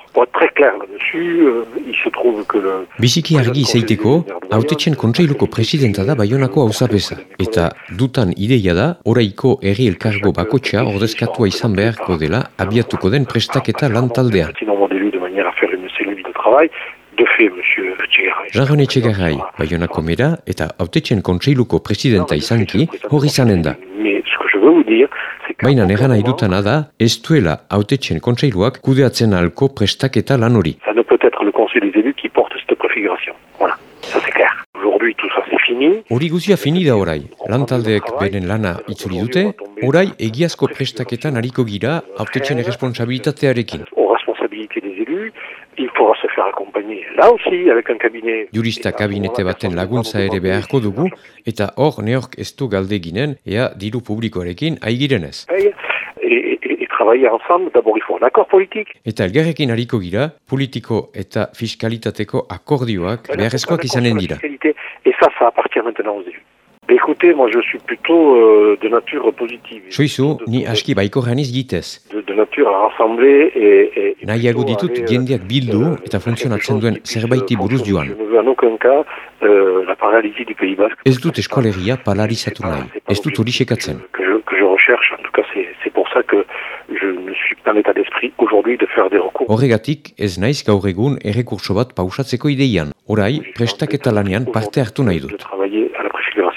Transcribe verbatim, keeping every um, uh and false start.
Alors, pour être très clair là-dessus, euh, il se trouve que le... Biziki argi izaiteko, hautetxen kontseiluko presidenta da Baionako auzapeza. Eta dutan ideia da, oraiko herri elkargo bakotxa ordezkatua izan beharko dela abiatuko den prestaketa lantaldean. Jean-René Etxegaray, Baionako mera eta hautetxen kontseiluko presidenta izanki hori izanen da. Baina negan nahi dutana da, ez duela hautetxen kontseiluak kudeatzen ahalko prestaketa lan hori. Ça ne peut être le conseil des élus qui porte cette préfiguration. Voilà, ça c'est clair. Aujourd'hui tout ça c'est fini. Hori guzia fini da orai. Lantaldeek beren lana itzuli dute, orai egiazko prestaketan hariko gira hautetxen erresponsabilitatearekin. Aux responsabilités des élus, il faudra se faire accompagner là aussi avec un cabinet. Jurista kabinete baten laguntza ere beharko dugu, eta hor neork ez du galde ginen, ea diru publikoarekin aigirenez. Et, et, et travailler ensemble, d'abord il faut un accord politique. Eta elgarrekin hariko gira, politiko eta fiskalitateko akordioak beharrezkoak izanen dira. Et ça, ça appartient maintenant aux élus. Écoutez, moi je suis plutôt euh, de nature positive. Soizu, ni aski baikorraniz gitez. De, de nature à rassembler et... et Nahiago ditut jendeak bildu eta funtzionatzen duen zerbaiti buruz joan. Je ne veux en aucun cas euh, la paralysie du Pays Basque. Ez dut eskolegia polarizatu nahi, ez dut hori sekatzen. Que je, que je recherche, en tout cas c'est, c'est pour ça que je ne suis pas en état d'esprit aujourd'hui de faire des recours. Horregatik ez naiz gaur egun errekurtso bat pausatzeko ideian. Orai, prestaketa lanean parte hartu nahi dut. De travailler à la préfiguration